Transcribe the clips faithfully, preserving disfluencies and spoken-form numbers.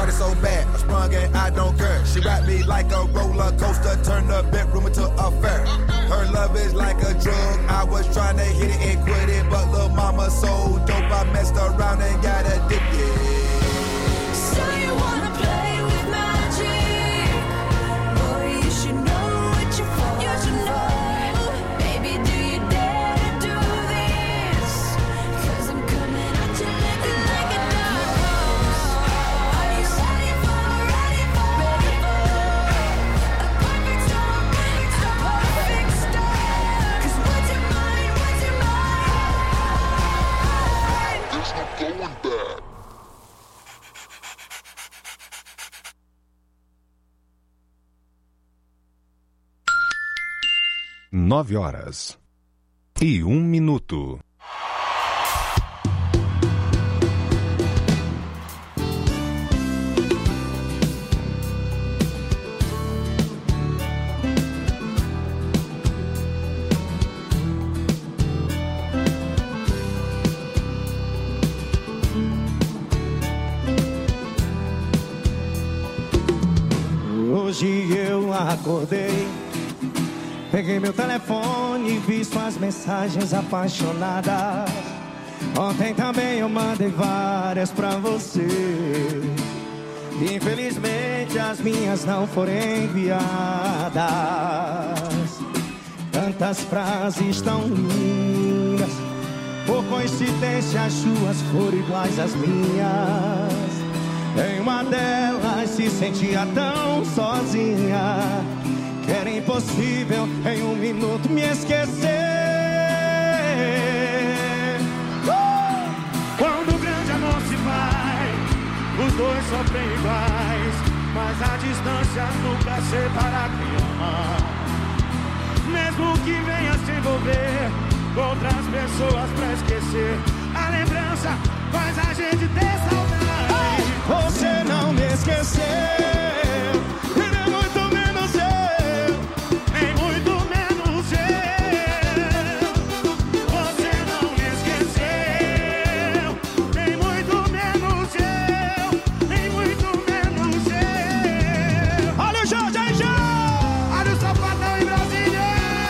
Shawty so bad, I sprung and I don't care. She wrapped me like a roller coaster, turned the bedroom into a fair. Her love is like a drug, I was trying to hit it and quit it, but lil' mama so dope, I messed around and got addicted. So you wanna play with magic? Boy, you should know what you're for. You should know. Baby, do you dare to do this? Cause I'm coming at you like a, like a dose. Are you ready for, ready for, ready for a perfect storm, a perfect storm? Cause what's your mind, what's your mind? There's no going back. Nove horas e um minuto. Hoje eu acordei, peguei meu telefone e vi suas mensagens apaixonadas. Ontem também eu mandei várias pra você. Infelizmente as minhas não foram enviadas. Tantas frases tão lindas, por coincidência as suas foram iguais às minhas. Em uma delas se sentia tão sozinha que era impossível em um minuto me esquecer. uh! Quando o grande amor se vai, os dois sofrem iguais, mas a distância nunca separa quem ama. Mesmo que venha se envolver com outras pessoas pra esquecer, a lembrança faz a gente ter saudade. Você não me esqueceu, e nem muito menos eu, nem muito menos eu. Você não me esqueceu, nem muito menos eu, nem muito menos eu. Olha o Jorge aí, já! Olha o Safadão em Brasília.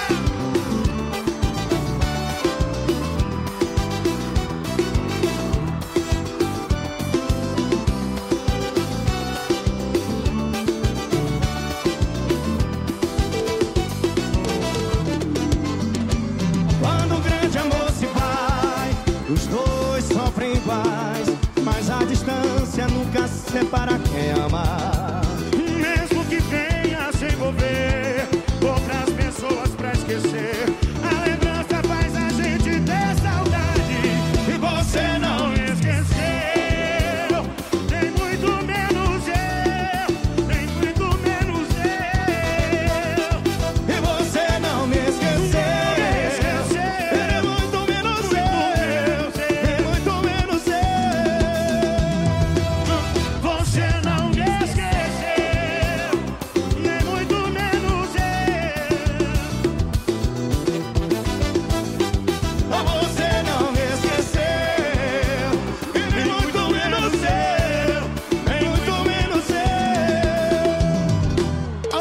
Quando o grande amor se vai, os dois sofrem iguais, mas a distância nunca separa quem ama. Mesmo que venha se envolver com outras pessoas pra esquecer, a lembrança faz a gente ter saudade. E você não me esqueceu, nem muito menos eu, nem muito menos eu. E você não me esqueceu, nem muito menos eu, nem muito menos eu. Você não me esqueceu, nem muito menos eu. Você não me esqueceu, e nem muito menos eu, nem muito menos eu. Oh!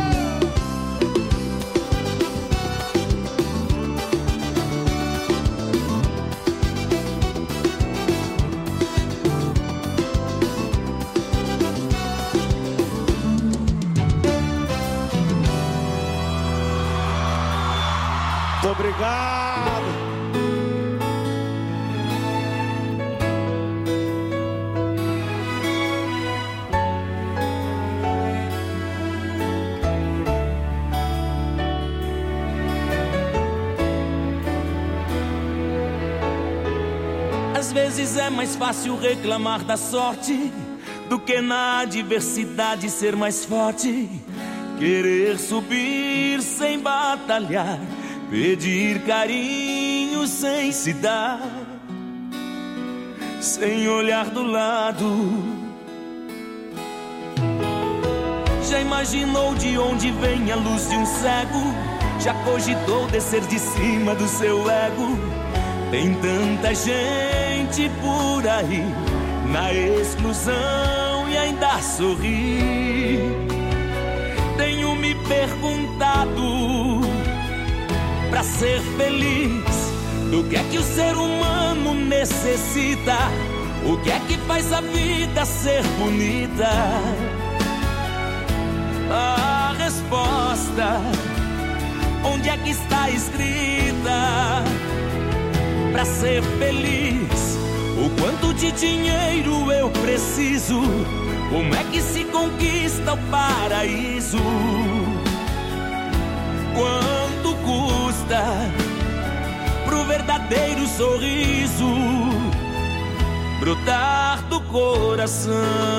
Muito obrigado. Às vezes é mais fácil reclamar da sorte do que na adversidade ser mais forte. Querer subir sem batalhar, pedir carinho sem se dar, sem olhar do lado. Já imaginou de onde vem a luz de um cego? Já cogitou descer de cima do seu ego? Tem tanta gente por aí na exclusão e ainda a sorrir. Tenho me perguntado, pra ser feliz, do que é que o ser humano necessita? O que é que faz a vida ser bonita? A resposta, onde é que está escrita? Pra ser feliz, o quanto de dinheiro eu preciso? Como é que se conquista o paraíso? Quanto custa pro verdadeiro sorriso brotar do coração?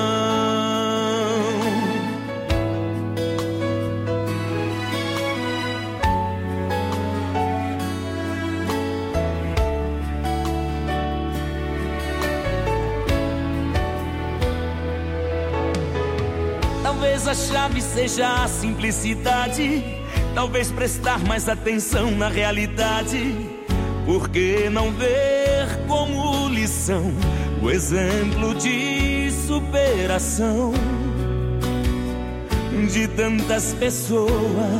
Talvez a chave seja a simplicidade, talvez prestar mais atenção na realidade. Por que não ver como lição o exemplo de superação de tantas pessoas?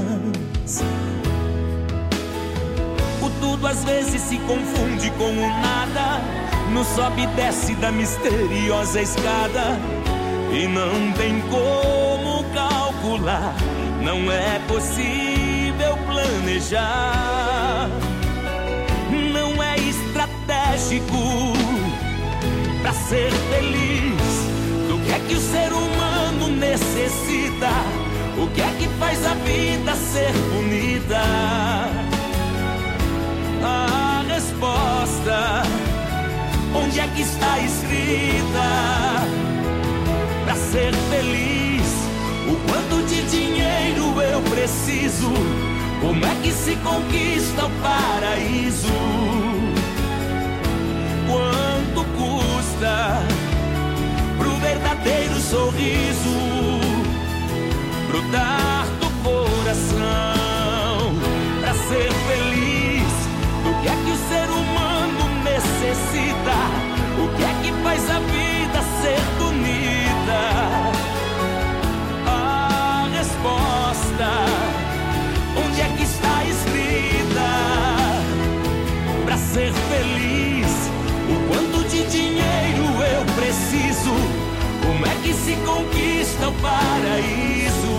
O tudo às vezes se confunde com o nada, no sobe e desce da misteriosa escada. E não tem como calcular, não é possível planejar. Não é estratégico pra ser feliz. Do que é que o ser humano necessita? O que é que faz a vida ser bonita? A resposta, onde é que está escrita? Pra ser feliz, o quanto de dinheiro eu preciso? Como é que se conquista o paraíso? Quanto custa pro verdadeiro sorriso brotar do coração? Pra ser feliz, do que é que o ser humano necessita? O que é que faz a vida ser bonita? A resposta, onde é que está escrita? Pra ser feliz, o quanto de dinheiro eu preciso? Como é que se conquista o paraíso?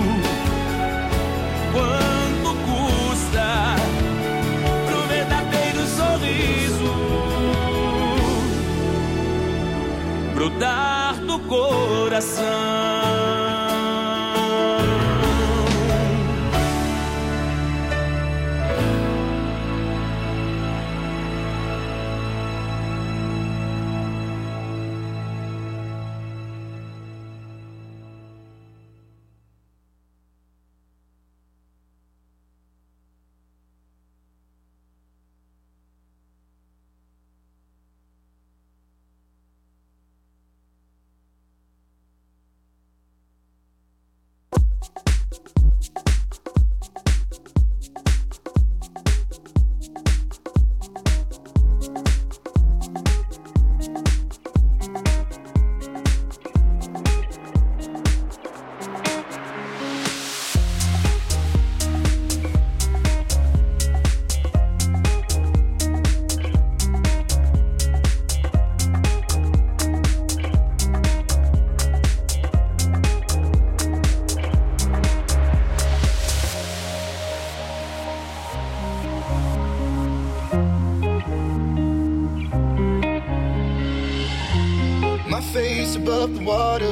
Quanto custa pro verdadeiro sorriso brotar do coração? Above the water,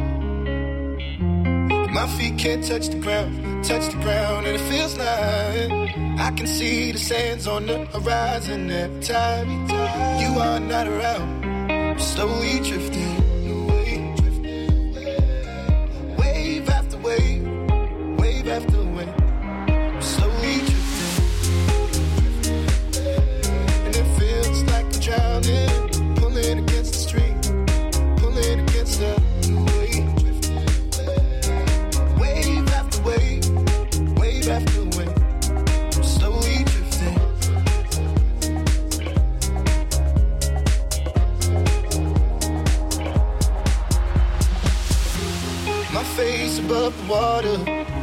my feet can't touch the ground, touch the ground, and it feels like I can see the sands on the horizon every time you are not around. I'm slowly drifting away, wave after wave, wave after wave. I'm slowly drifting, and it feels like I'm drowning, pulling against the stream. Against the wave, wave after wave, wave after wave, I'm slowly drifting. face above the water.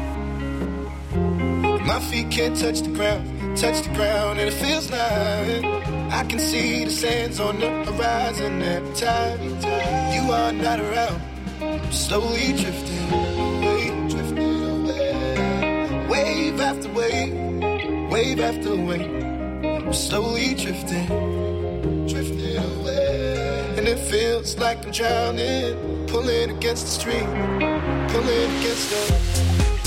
My feet can't touch the ground, touch the ground, and it feels like I can see the sands on the horizon every time you are not around. I'm slowly drifting away, drifting away. Wave after wave, wave after wave. I'm slowly drifting, drifting away. And it feels like I'm drowning, pulling against the stream, pulling against the...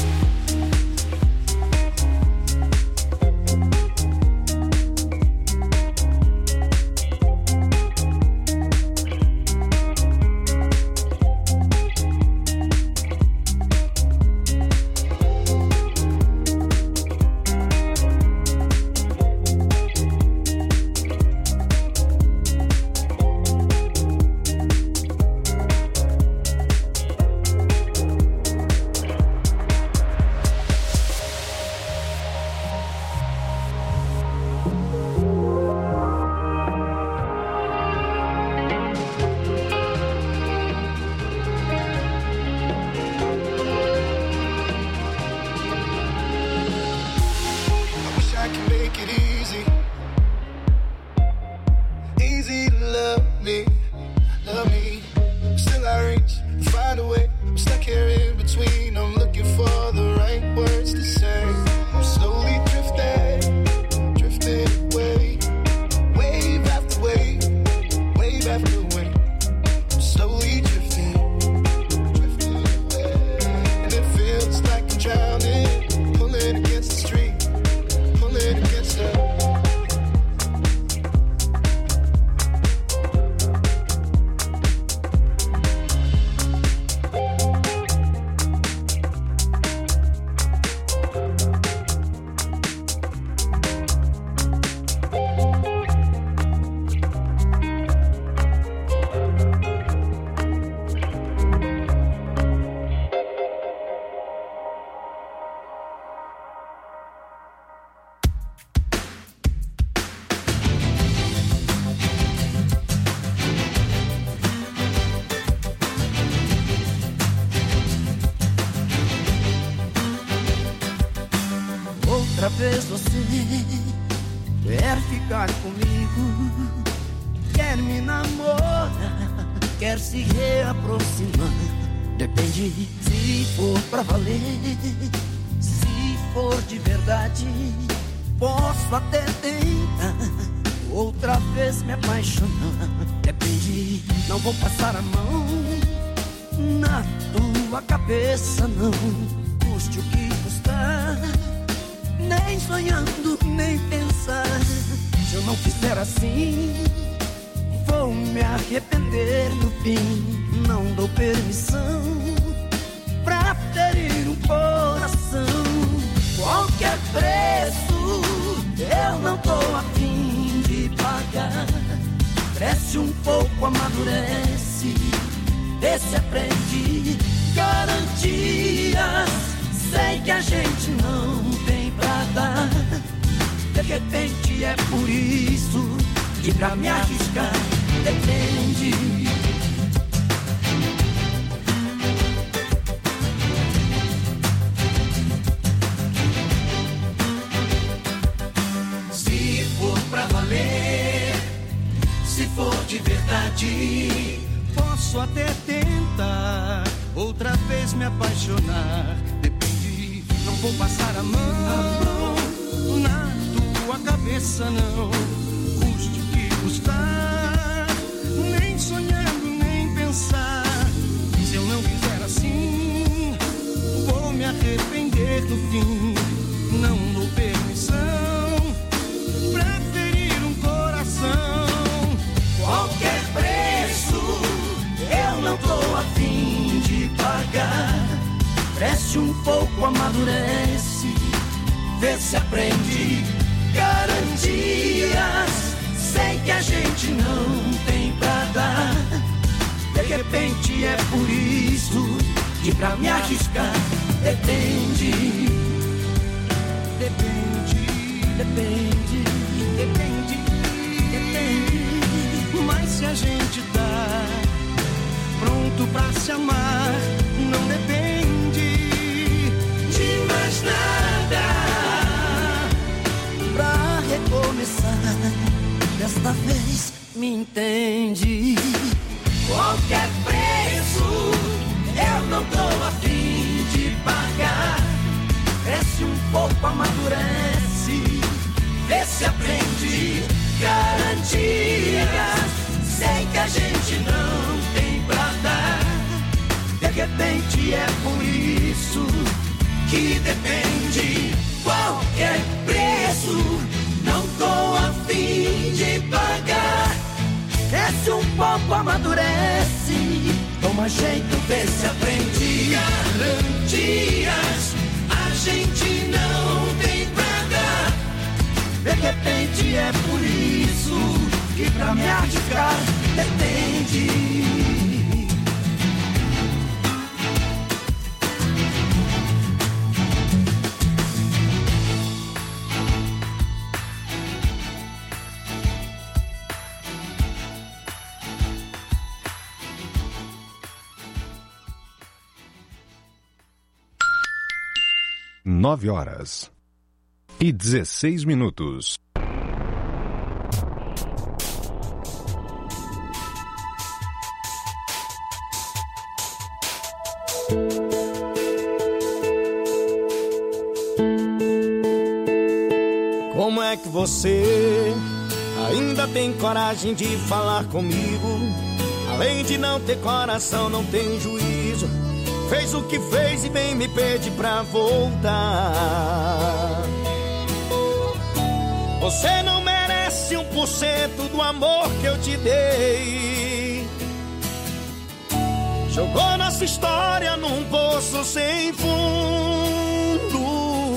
Outra vez você quer ficar comigo, quer me namorar, quer se reaproximar. Depende se for pra valer, se for de verdade, posso até tentar outra vez me apaixonar. Depende, não vou passar a mão na tua cabeça, não, custe o que custar. Nem sonhando, nem pensar. Se eu não fizer assim, vou me arrepender no fim. Não dou permissão pra ferir um coração. Qualquer preço eu não tô a fim de pagar. Cresce um pouco, amadurece, vê se aprende. Garantias, sei que a gente não tem pra dar. De repente é por isso que pra me arriscar depende. Se for pra valer, se for de verdade, posso até tentar outra vez me apaixonar. Depende, não vou passar a mão na tua cabeça, não, custe o que custar. Nem sonhando, nem pensar. Se eu não fizer assim, vou me arrepender no fim. Não dou permissão pra ferir um coração. Qualquer preço eu não tô a fim de pagar. Cresce um pouco, amadurece, vê se aprende. Garantias, sei que a gente não tem pra dar. De repente é por isso que pra me arriscar depende. Depende, depende, depende, depende. Mas se a gente tá pronto pra se amar, não depende. toda vez me entende. Qualquer preço eu não tô a fim de pagar. Cresce um pouco, amadurece, vê se aprende. Garantias, sei que a gente não tem pra dar. De repente é por isso que depende. Qualquer preço não tô a fim de pagar. Cresce um pouco, amadurece, toma jeito, vê se aprende. Garantias, a gente não tem pra dar. De repente é por isso que pra me arriscar depende. Nove horas e dezesseis minutos. Como é que você ainda tem coragem de falar comigo? Além de não ter coração, não tem juízo. Fez o que fez e vem me pedir pra voltar. Você não merece um por cento do amor que eu te dei. Jogou nossa história num poço sem fundo.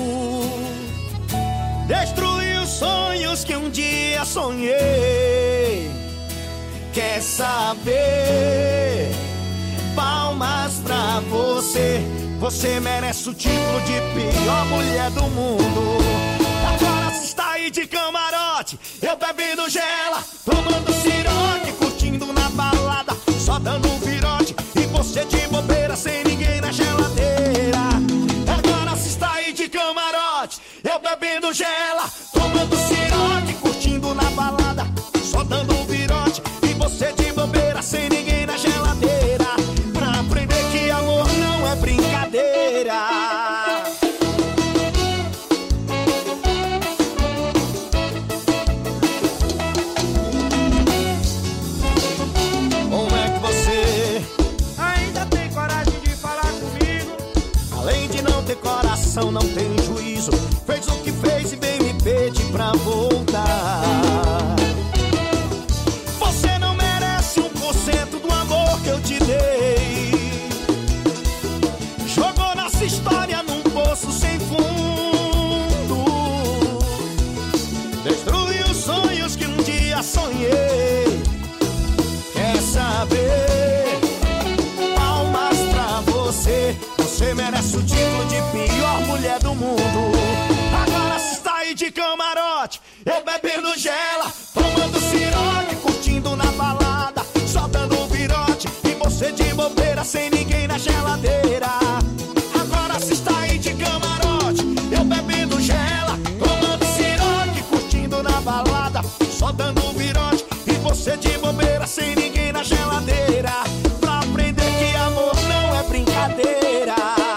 Destruiu os sonhos que um dia sonhei. Quer saber? Palmas pra você. Você merece o título de pior mulher do mundo. Agora você está aí de camarote, eu bebendo gela, tomando ciroque, curtindo na balada, só dando um virote, e você de bobeira sem ninguém na geladeira. Agora você está aí de camarote, eu bebendo gela, tomando ciroque, curtindo na balada, só dando um virote, e você de bobeira sem ninguém na geladeira. Pra aprender que amor não é brincadeira. Como é que você ainda tem coragem de falar comigo? Além de não ter coração, não tem juízo. Fez o que fez e vem me pedir pra voltar. Você não merece um por cento do amor que eu te dei. Jogou nossa história num poço sem fundo. Destruiu os sonhos que um dia sonhei. Quer saber? Palmas pra você. Você merece o título de pior mulher do mundo. Agora você está aí de camarote, eu bebendo gela, tomando ciroque, curtindo na balada, só dando um virote, e você de bobeira sem ninguém na geladeira. Agora você está aí de camarote, eu bebendo gela, tomando ciroque, curtindo na balada, só dando um virote, e você de bobeira sem ninguém na geladeira. Pra aprender que amor não é brincadeira.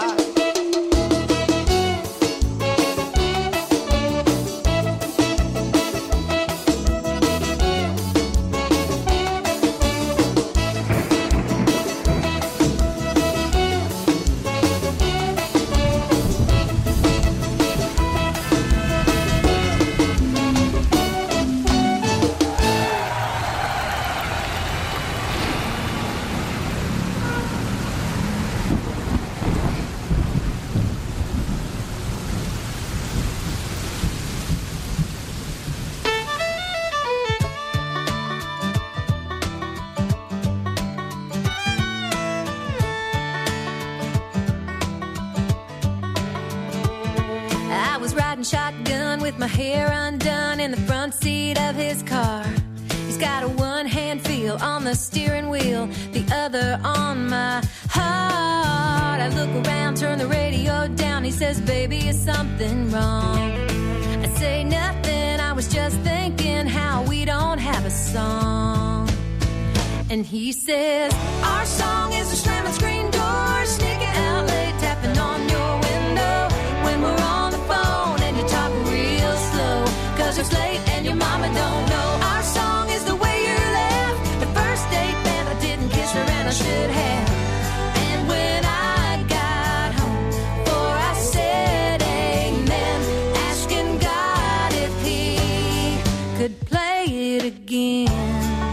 Shotgun with my hair undone in the front seat of his car. He's got a one-hand feel on the steering wheel, the other on my heart. I look around, turn the radio down. He says, baby, is something wrong? I say nothing, I was just thinking how we don't have a song. And he says, our song is a slamming screen door, sneaking out late, tapping on your window when we're on the phone and you talk real slow, cause it's late and your mama don't know. Our song is the way you left the first date, man, I didn't kiss her and I should have. And when I got home, before I said amen, asking God if he could play it again.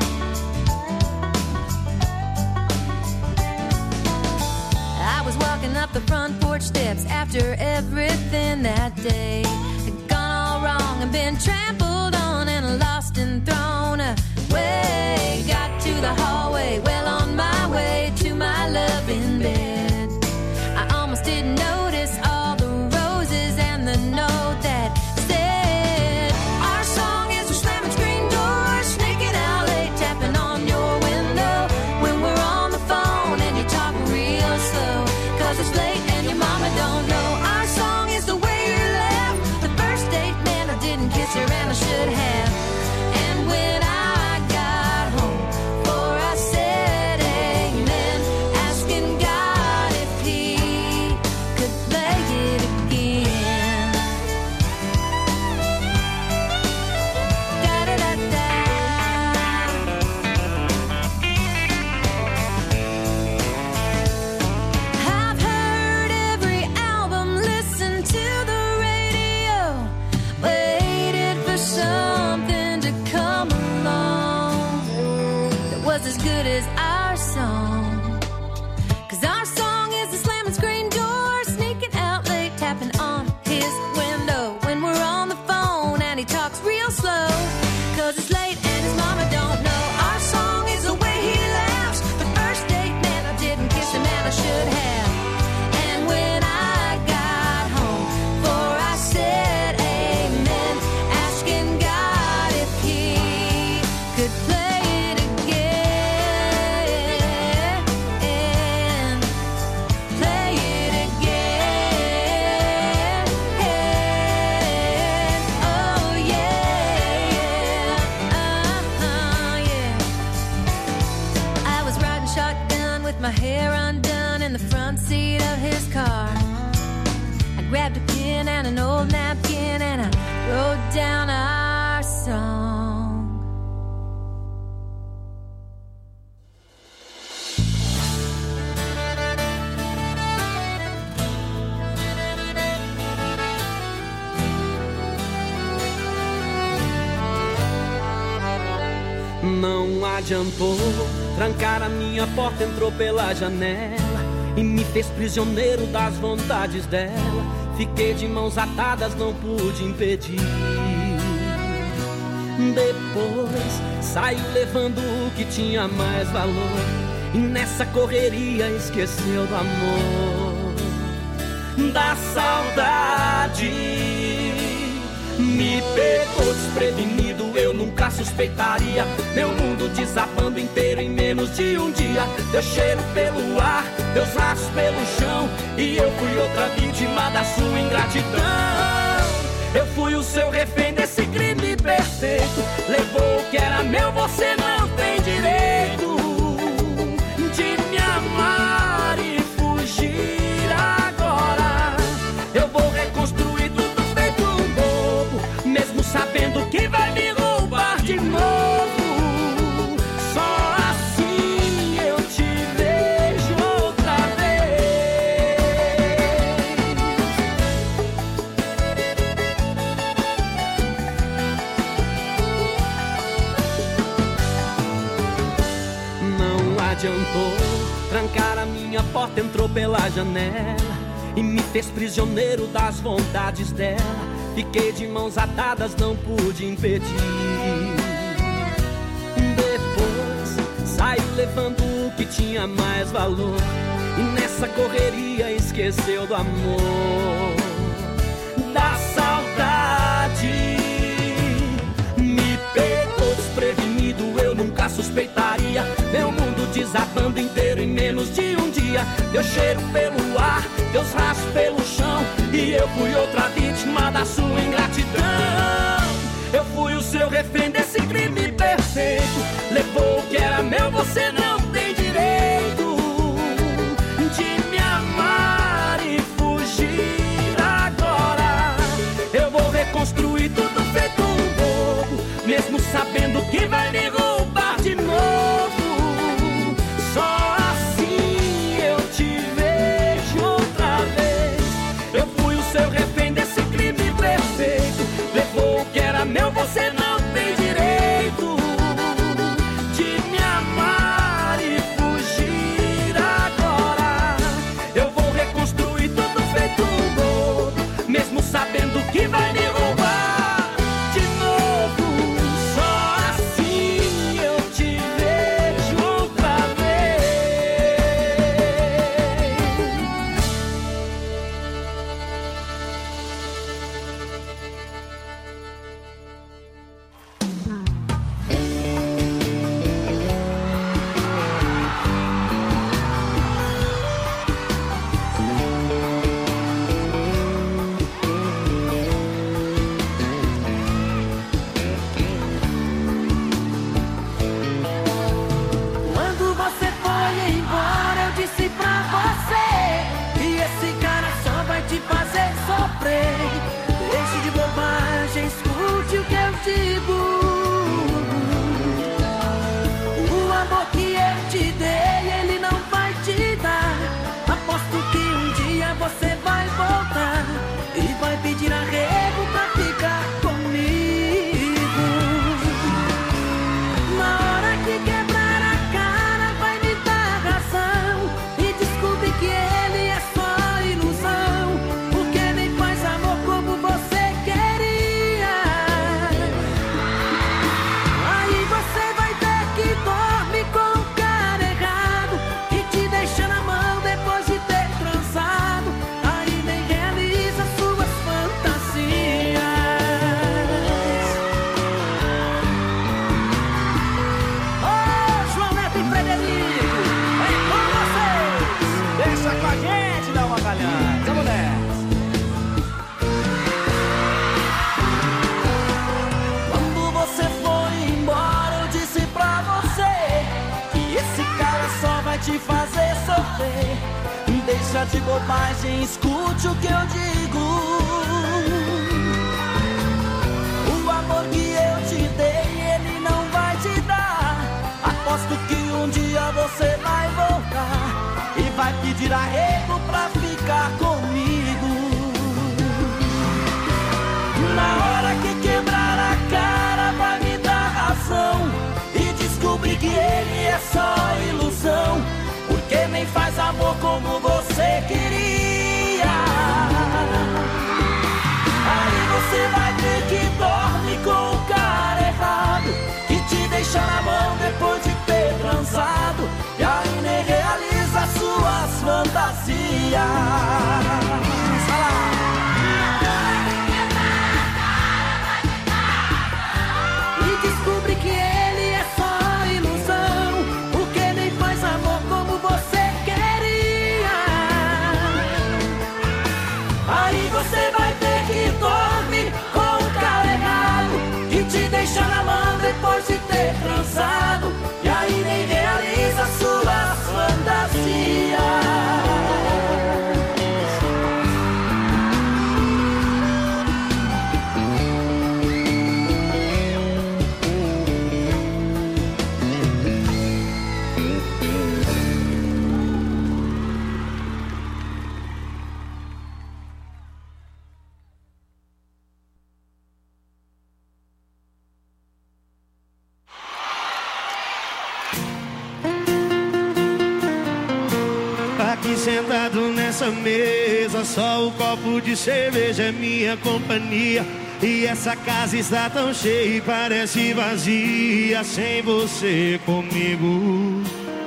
Up the front porch steps after everything that day had gone all wrong and been trampled on and lost and thrown away. Got to the hallway, well on my way to my love in bed. I almost didn't notice all the roses and the note that said, our song is a slamming screen door, sneaking out late, tapping on your window when we're on the phone and you talk real slow, cause it's late and your mama don't know. Our song is the way you left the first date, man, I didn't kiss her and I should have. And when I got home, before I said amen, asking God if he could play it again. Da-da-da-da. I've heard every album, listened to the radio, waited for something to come along that was as good as our song. Cause our song is the slamming screen door, sneaking out late, tapping on his window when we're on the phone and he talks real slow, cause it's late and his mama don't know. Our song is the way he laughs the first date, man, I didn't kiss him and I should have. And when I got home, before I said amen, asking God if he could play it again, play it again. Oh yeah, uh-huh, yeah. I was riding shotgun with my hair undone in the front seat of his car. I grabbed a pen and an old napkin and I wrote down our song. Não adiantou, trancar a minha porta, entrou pela janela e me fez prisioneiro das vontades dela. Fiquei de mãos atadas, não pude impedir. Depois saiu levando o que tinha mais valor e nessa correria esqueceu do amor, da saudade. Me pegou desprevenido, eu nunca suspeitaria. Meu mundo desabando inteiro em menos de um dia. Deu cheiro pelo ar, teus rastros pelo chão, e eu fui outra vítima da sua ingratidão. Eu fui o seu refém desse crime perfeito. Levou o que era meu, você não tem direito de me amar e fugir agora. Eu vou reconstruir tudo feito um bobo, mesmo sabendo que vai me roubar de novo. Só assim eu te vejo outra vez. Não adiantou, trancar a minha porta, entrou pela janela e me fez prisioneiro das vontades dela. Fiquei de mãos atadas, não pude impedir. Depois saiu levando o que tinha mais valor e nessa correria esqueceu do amor, da saudade. Me pegou desprevenido, eu nunca suspeitaria. Meu mundo desabando inteiro em menos de um dia. Deu cheiro pelo ar, teus rastros pelo chão, e eu fui outra vítima da sua ingratidão. Eu fui o seu refém desse crime perfeito. Levou o que era meu, você não tem direito de me amar e fugir agora. Eu vou reconstruir tudo feito um bobo, mesmo sabendo que vai me roubar de novo. Só assim eu te vejo outra vez. Eu fui o seu refém desse crime perfeito. Levou o que era meu, você não tem direito de me amar e fugir agora. Eu vou reconstruir tudo feito um bobo, mesmo sabendo que vai me roubar de novo. Só assim eu te vejo outra vez. Quando você foi embora, eu disse pra você que esse cara só vai te fazer sofrer. Deixe de bobagem, escute o que eu digo. O amor que eu te dei, ele não vai te dar. Aposto que um dia você vai voltar e vai pedir arrego pra ficar comigo. Na hora que quebrar a cara, vai me dar razão e descobrir que ele é só ilusão, porque nem faz amor como você queria. Aí você vai ter que dormir com o cara errado e te deixa na mão depois de ter transado. Aí nem realiza suas fantasias. Ô, João Neto e Frederico, é com vocês. Deixa com a gente, dá uma galhada. Vamos nessa. Quando você foi embora, eu disse pra você que esse cara só vai te fazer sofrer. Deixa de bobagem, escute o que eu digo. O amor que eu te dei, ele não vai te dar. Aposto que um dia você vai voltar e vai pedir arrego pra ficar comigo. Na hora que quebrar a cara, vai me dar razão e descobrir que ele é só ilusão, porque nem faz amor como você queria. Aí você vai ter que dormir com o cara errado que te deixa na mão depois de ter transado, e aí nem realiza suas fantasias. Vai lá. E descobre que ele é só ilusão, porque nem faz amor como você queria. Aí você vai ter que dormir com o cara errado que te deixa na mão depois de ter transado, e aí nem realiza suas fantasias. Aqui sentado nessa mesa, só o copo de cerveja é minha companhia. E essa casa está tão cheia e parece vazia sem você comigo.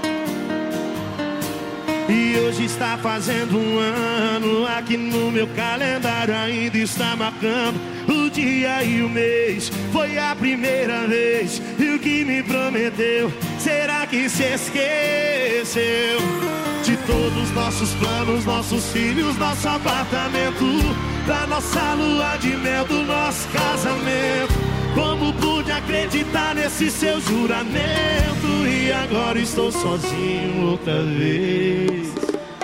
E hoje está fazendo um ano, aqui no meu calendário ainda está marcando o dia e o mês. Foi a primeira vez, e o que me prometeu, será que se esqueceu? De todos os nossos planos, nossos filhos, nosso apartamento, da nossa lua de mel, do nosso casamento. Como pude acreditar nesse seu juramento e agora estou sozinho outra vez.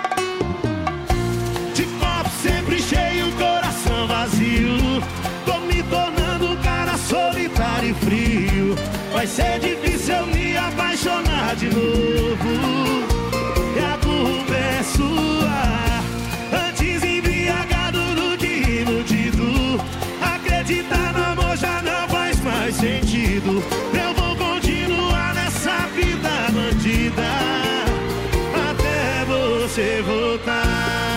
De copo sempre cheio, coração vazio. Tô me tornando um cara solitário e frio. Vai ser difícil eu me apaixonar de novo. E a culpa é sua. Antes embriagado do que iludido. Acreditar no amor já não faz mais sentido. Eu vou continuar nessa vida bandida até você voltar.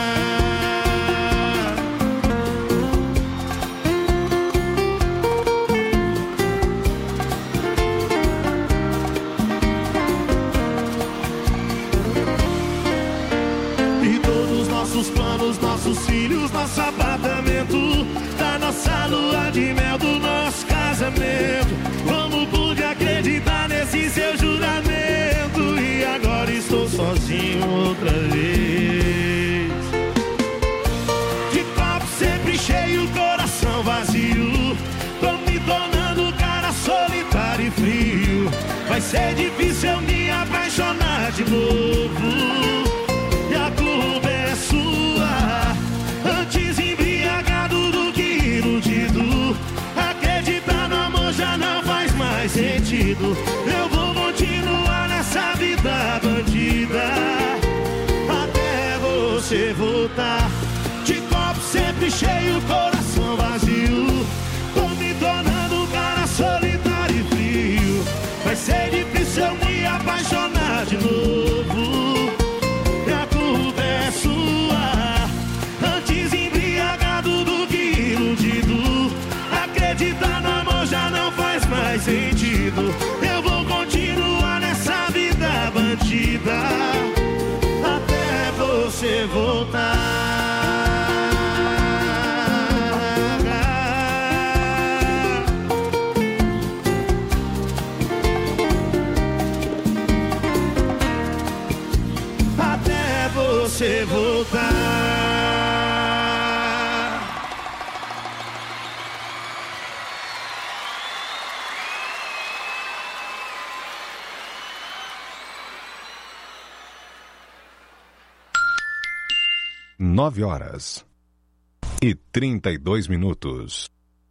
Nossos planos, nossos filhos, nosso apartamento, da nossa lua de mel, do nosso casamento. Como pude acreditar nesse seu juramento e agora estou sozinho outra vez. De copo sempre cheio, coração vazio. Tô me tornando um cara solitário e frio. Vai ser difícil eu me apaixonar de novo. E a culpa é sua. Antes embriagado do que iludido. Acreditar no amor já não faz mais sentido. Eu vou continuar nessa vida bandida até você voltar. De copo sempre cheio, coração vazio. Tô me tornando um cara solitário e frio. Vai ser difícil eu me apaixonar de novo. Antes embriagado do que iludido. Acreditar no amor já não faz mais sentido. Eu vou continuar nessa vida bandida até você voltar. Até você voltar. Nove horas e trinta e dois minutos.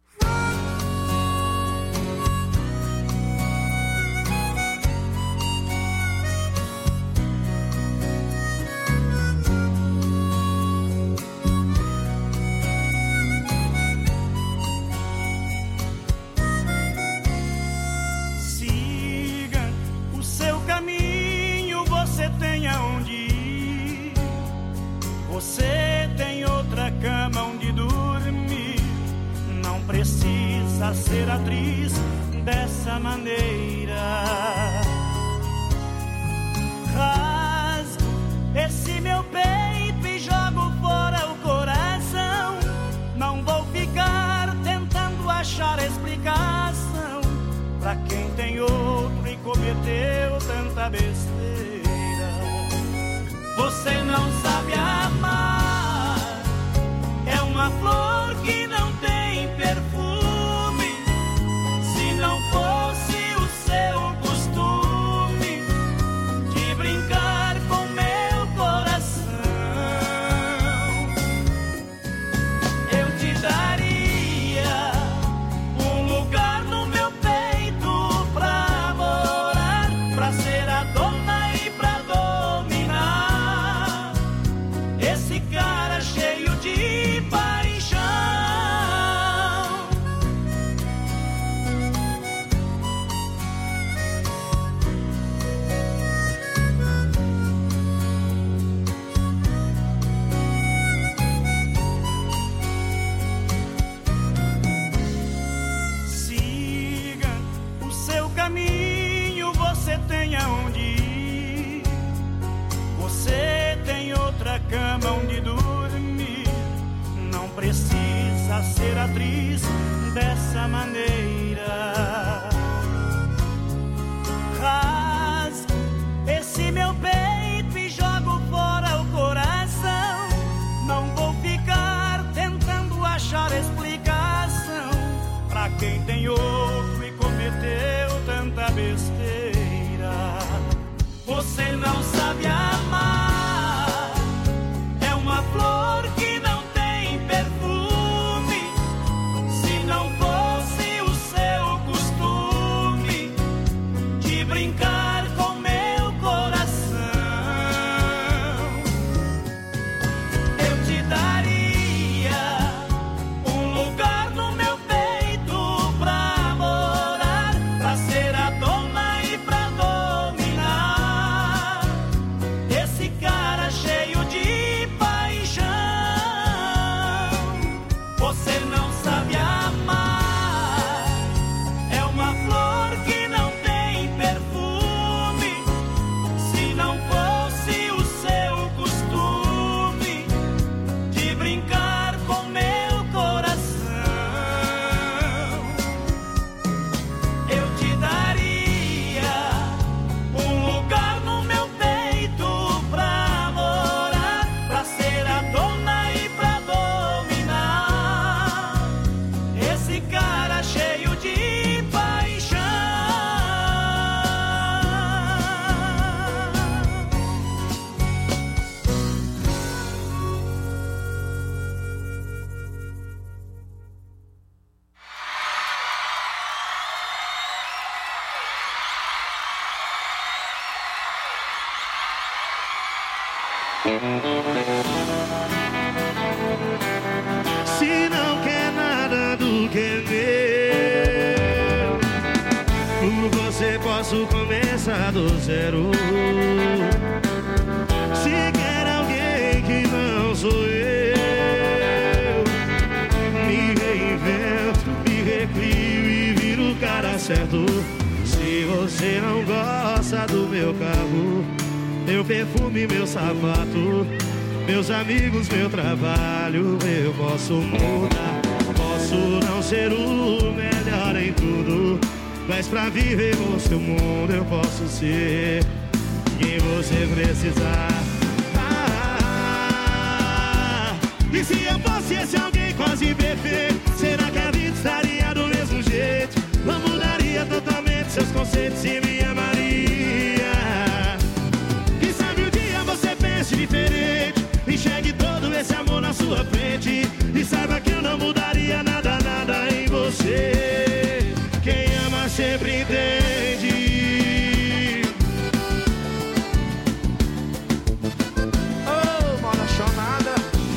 Siga o seu caminho, você tem aonde ir. Você tem outra cama onde dormir. Não precisa ser atriz dessa maneira. Rasgo esse meu peito e jogo fora o coração. Não vou ficar tentando achar explicação pra quem tem outro e cometeu tanta besteira. Você não sabe amar. É uma flor que não tem perfume. Se não fosse o seu costume de brincar com meu coração, eu te daria um lugar no meu peito pra morar, pra ser a dona e pra dominar esse cara cheio de paixão. Siga o seu caminho, você tem aonde ir. Você tem outra cama onde dormir. Não precisa ser atriz dessa maneira. Rasgo esse meu peito e jogo fora o coração. Não vou ficar tentando achar explicação pra quem tem outro você posso começar do zero. Se quer alguém que não sou eu, me reinvento, me recrio e viro o cara certo. Se você não gosta do meu carro, meu perfume, meu sapato, meus amigos, meu trabalho, eu posso mudar. Posso não ser o melhor em tudo, mas pra viver no seu mundo eu posso ser quem você precisar. Ah, e se eu fosse esse alguém quase perfeito, será que a vida estaria do mesmo jeito? Não mudaria totalmente seus conceitos e me amaria. Quem sabe um dia você pense diferente, enxergue todo esse amor na sua frente e saiba que eu não mudaria nada, nada em você. Quem ama sempre entende. Oh, moda chamada.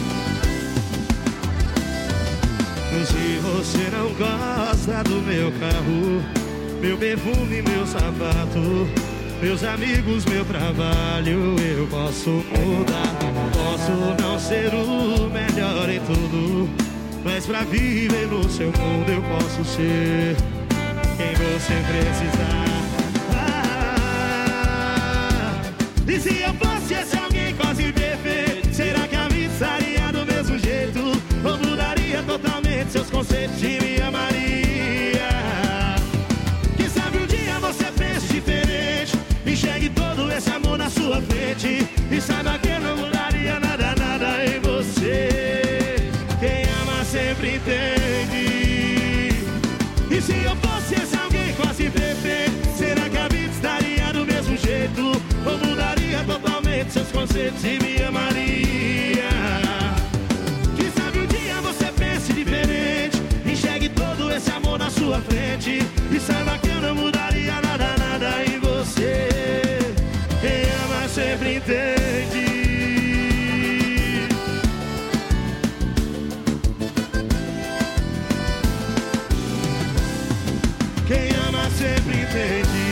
Se você não gosta do meu carro, meu perfume, meu sapato, meus amigos, meu trabalho, eu posso mudar. Posso não ser o melhor em tudo, mas pra viver no seu mundo eu posso ser quem você precisar. Ah, e se eu fosse esse alguém quase perfeito, será que a vida estaria do mesmo jeito? Ou mudaria totalmente seus conceitos e me amaria? Quem sabe um dia você pense diferente, enxergue todo esse amor na sua frente e saiba que eu não mudaria nada, nada em você. Quem ama sempre entende. E se eu fosse esse alguém quase perfeito, será que a vida estaria do mesmo jeito? Ou mudaria totalmente seus conceitos e me amaria? Quem sabe um dia você pense diferente, enxergue todo esse amor na sua frente e saiba que eu não mudaria nada, nada em você. Quem ama sempre entende. Quem ama sempre entende.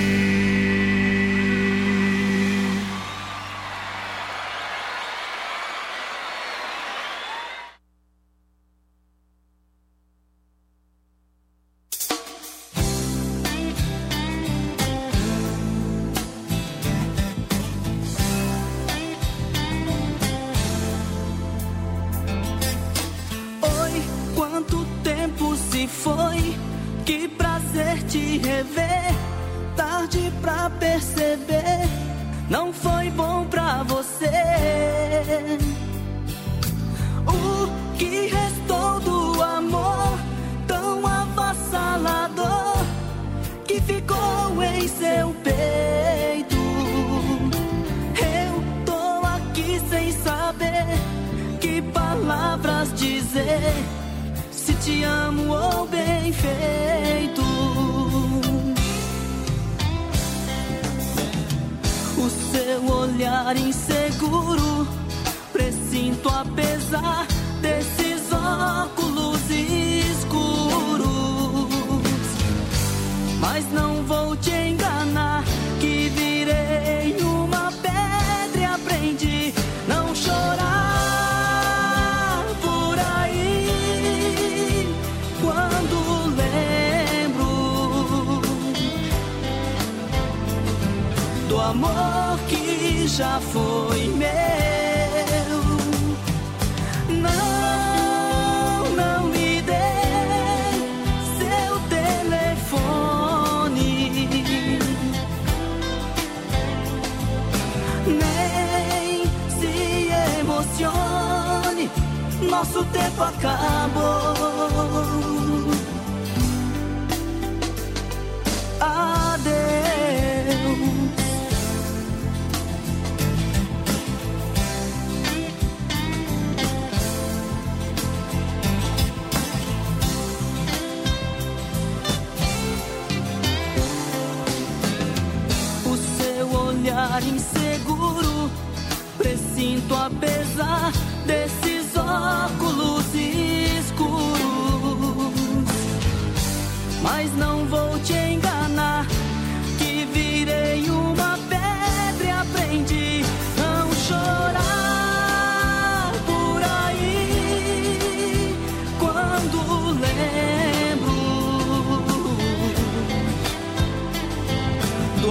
Oi, quanto tempo se foi? Que prazer te rever. Tarde pra perceber, não foi bom pra você. O que restou do amor tão avassalador que ficou em seu peito? Eu tô aqui sem saber que palavras dizer, se te amo ou bem feito. O seu olhar inseguro, presinto apesar desses óculos escuros. Mas não vou te enganar, que virei uma pedra e aprendi não chorar por aí. Quando lembro do amor que já foi meu, não, não me dê seu telefone, nem se emocione, nosso tempo acabou. Adeus. O seu olhar inseguro, presinto apesar desses óculos escuros. Mas não vou te enganar, que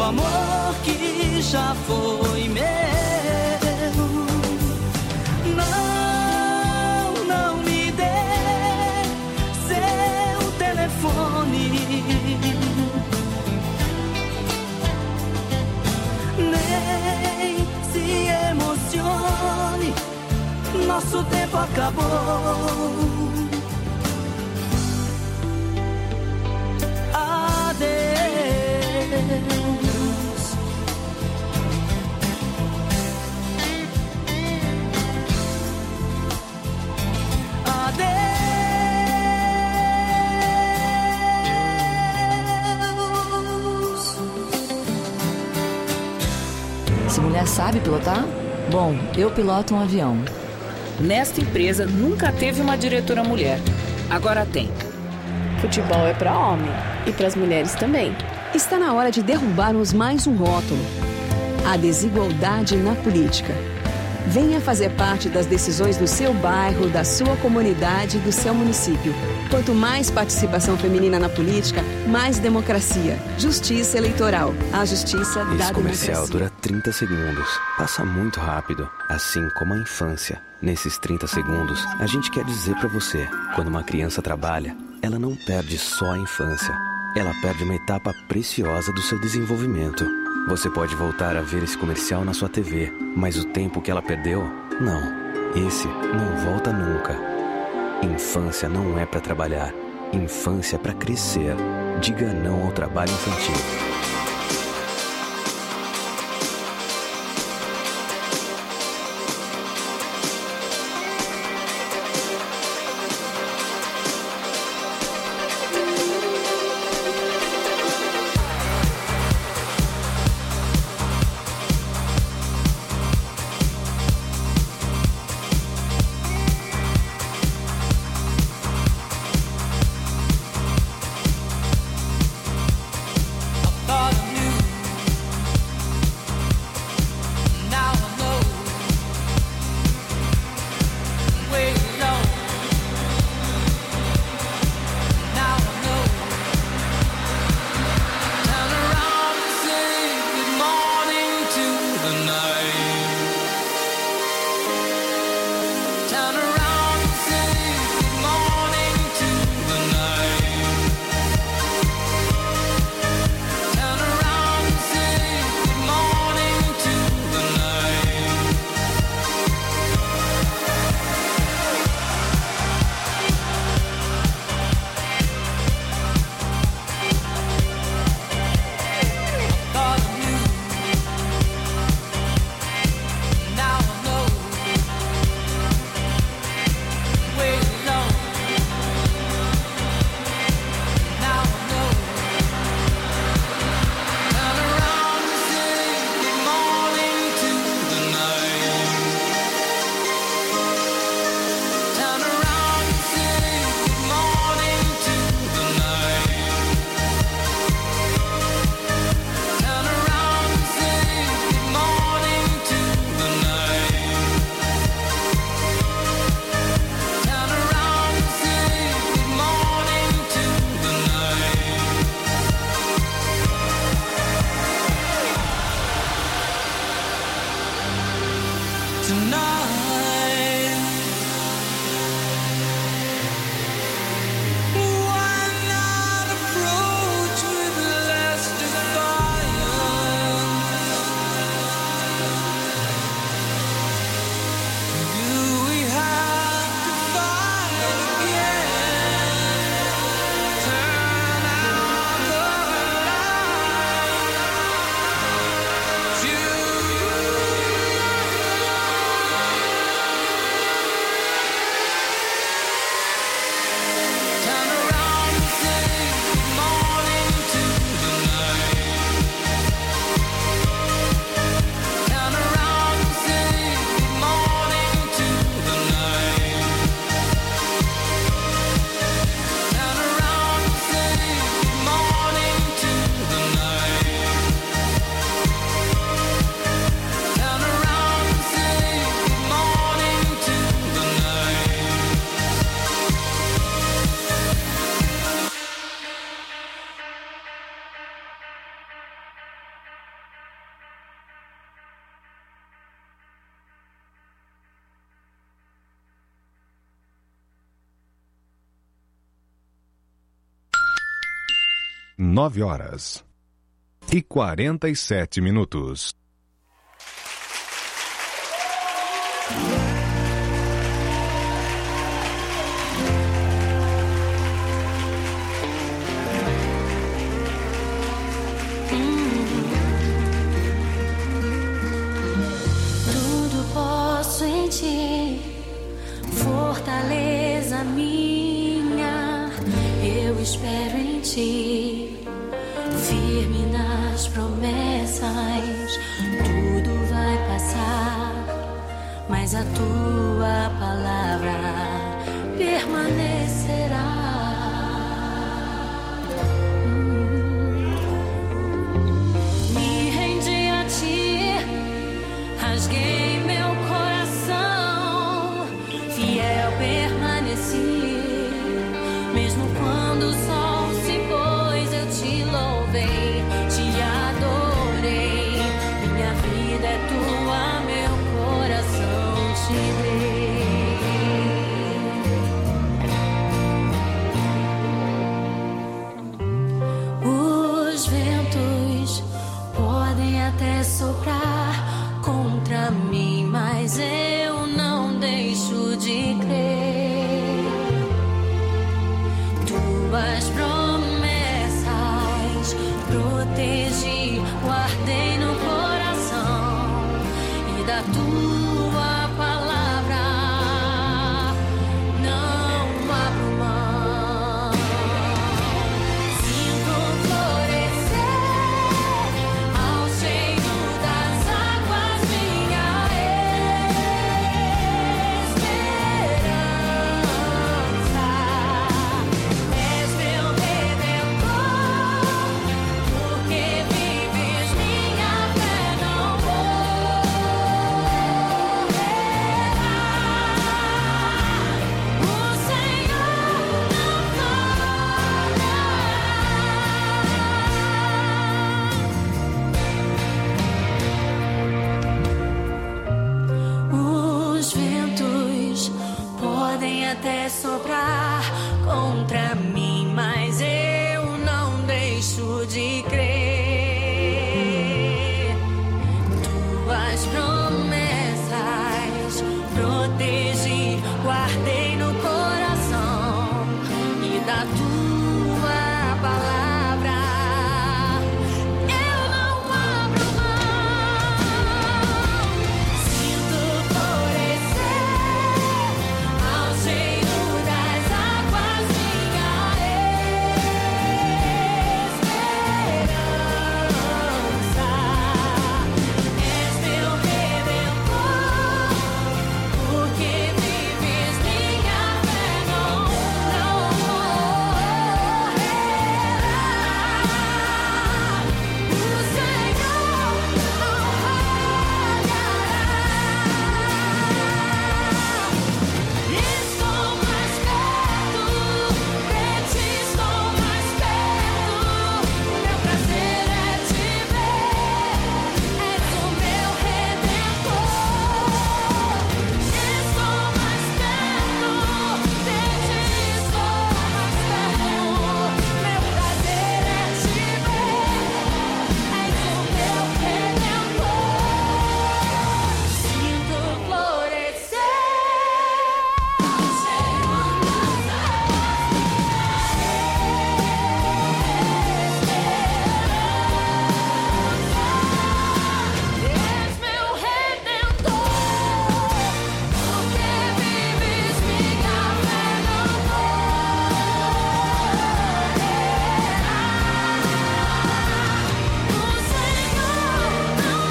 do amor que já foi meu. Não, não me dê seu telefone, nem se emocione, nosso tempo acabou. Adeus. Adeus. Se mulher sabe pilotar? Bom, eu piloto um avião. Nesta empresa nunca teve uma diretora mulher. Agora tem. Futebol é para homem e para as mulheres também. Está na hora de derrubarmos mais um rótulo: a desigualdade na política. Venha fazer parte das decisões do seu bairro, da sua comunidade, do seu município. Quanto mais participação feminina na política, mais democracia. Justiça eleitoral. A justiça da democracia. Esse comercial dura trinta segundos. Passa muito rápido, assim como a infância. Nesses trinta segundos, a gente quer dizer pra você: quando uma criança trabalha, ela não perde só a infância. Ela perde uma etapa preciosa do seu desenvolvimento. Você pode voltar a ver esse comercial na sua T V, mas o tempo que ela perdeu, não. Esse não volta nunca. Infância não é pra trabalhar. Infância é pra crescer. Diga não ao trabalho infantil. Thought nove horas e quarenta e sete minutos. Tudo posso em ti, fortaleza minha, eu espero em ti, firme nas promessas. Tudo vai passar, mas a tua palavra permanecerá. Me rendi a ti, rasguei meu coração, fiel permaneci, mesmo quando o sol se pôs, eu te louvei, te adorei. Minha vida é tua, meu coração te dei. Os ventos podem até soprar contra mim, mas eu não deixo de crer. Tuas promessas protegi, guardei no coração, e da tua palavra não abro mão. Sinto florescer ao cheiro das águas minha esperança. És meu redentor, porque vives minha fé, não morrerá. O Senhor não falhará. Os ventos podem até soprar contra mim, mas eu não deixo de crer. Tuas promessas protegi, guardei no coração, e da tua palavra eu não abro mão. Sinto florescer ao cheiro das águas minha esperança. És meu redentor, porque vives minha fé, não, não morrerá. O Senhor não falhará. Estou mais perto, de ti estou mais perto. Meu prazer é te ver, és o meu redentor. Estou mais perto, de ti estou mais perto. Meu prazer é te ver, és o meu redentor. Sinto florescer ao cheiro das És meu redentor, porque vives minha fé, não morrerá. O Senhor não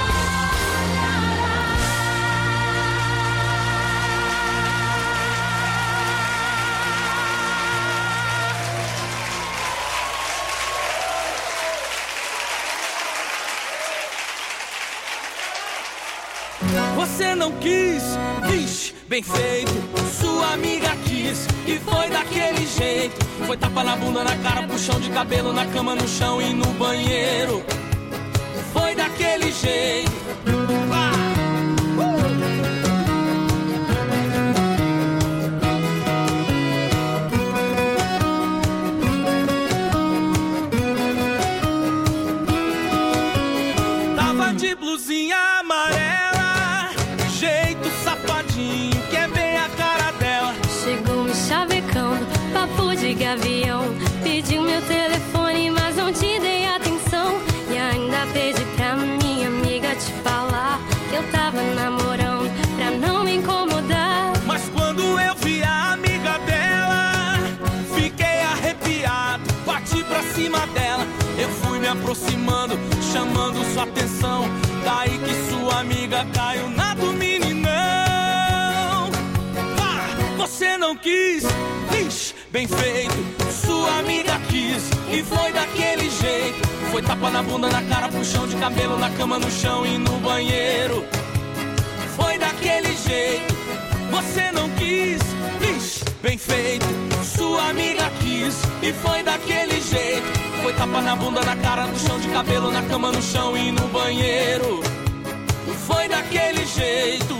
Você não quis, vixe, bem feito. Sua amiga quis e foi daquele jeito. Foi tapa na bunda, na cara, puxão de cabelo, na cama, no chão e no banheiro. Foi daquele jeito. Ah! Uh! sua atenção. Daí que sua amiga caiu na do meninão. Ah, você não quis, ixi, bem feito. Sua amiga quis e foi daquele jeito. Foi tapa na bunda, na cara, puxão de cabelo, na cama, no chão e no banheiro. Foi daquele jeito. Você não quis, ixi, bem feito. Sua amiga quis e foi daquele jeito. Foi tapa na bunda, na cara, no chão de cabelo, na cama, no chão e no banheiro. Foi daquele jeito.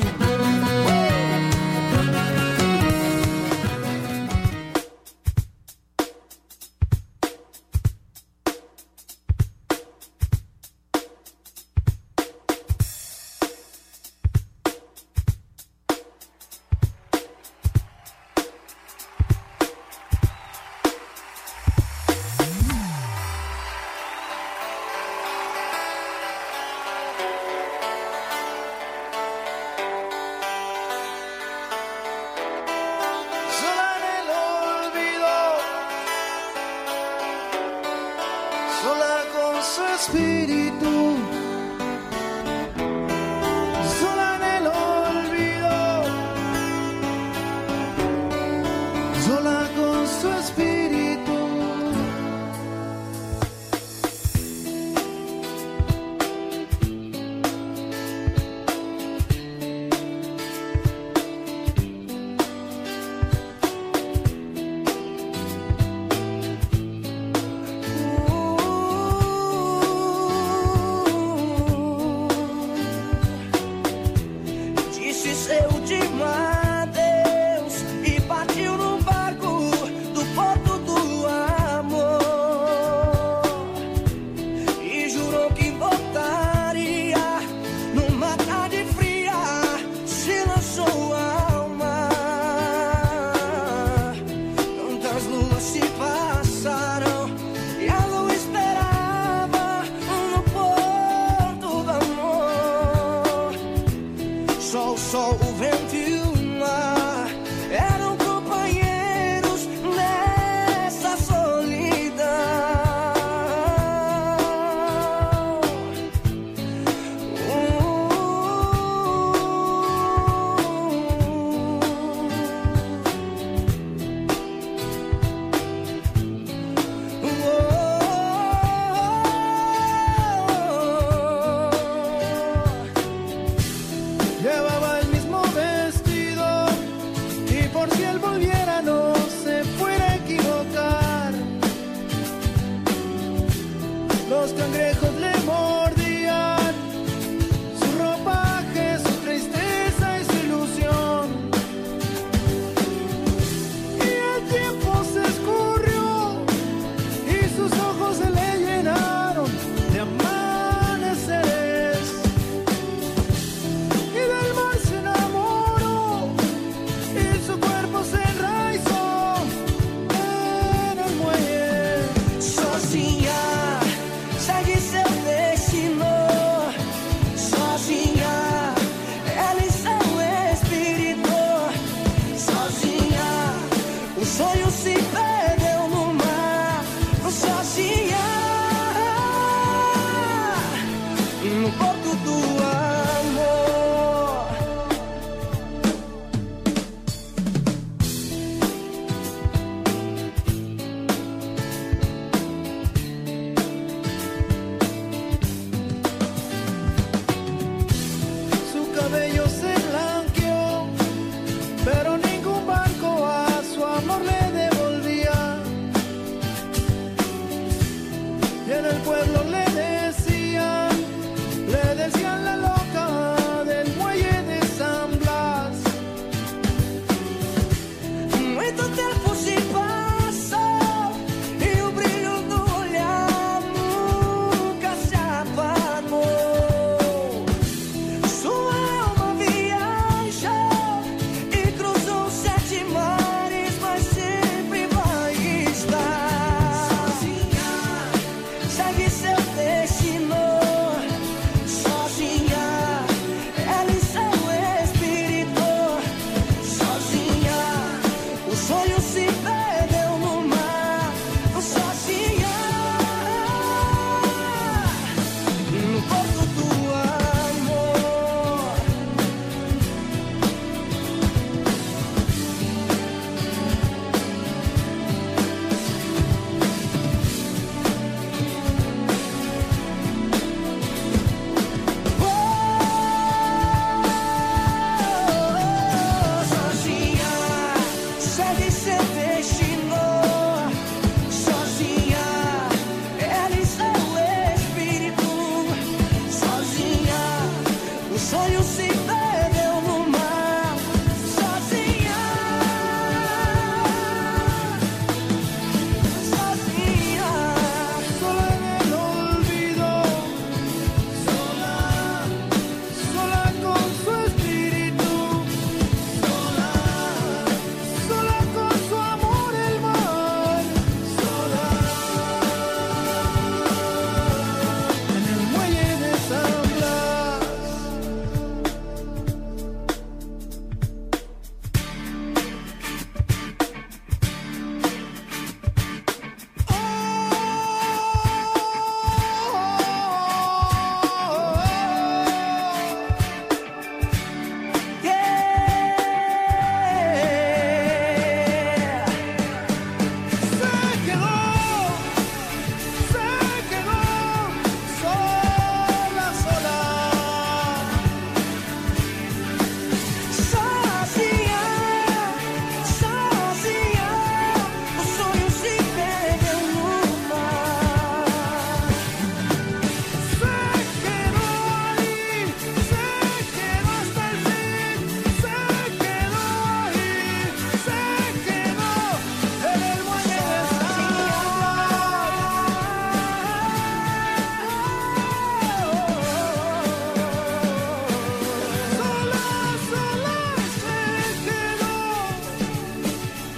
Soy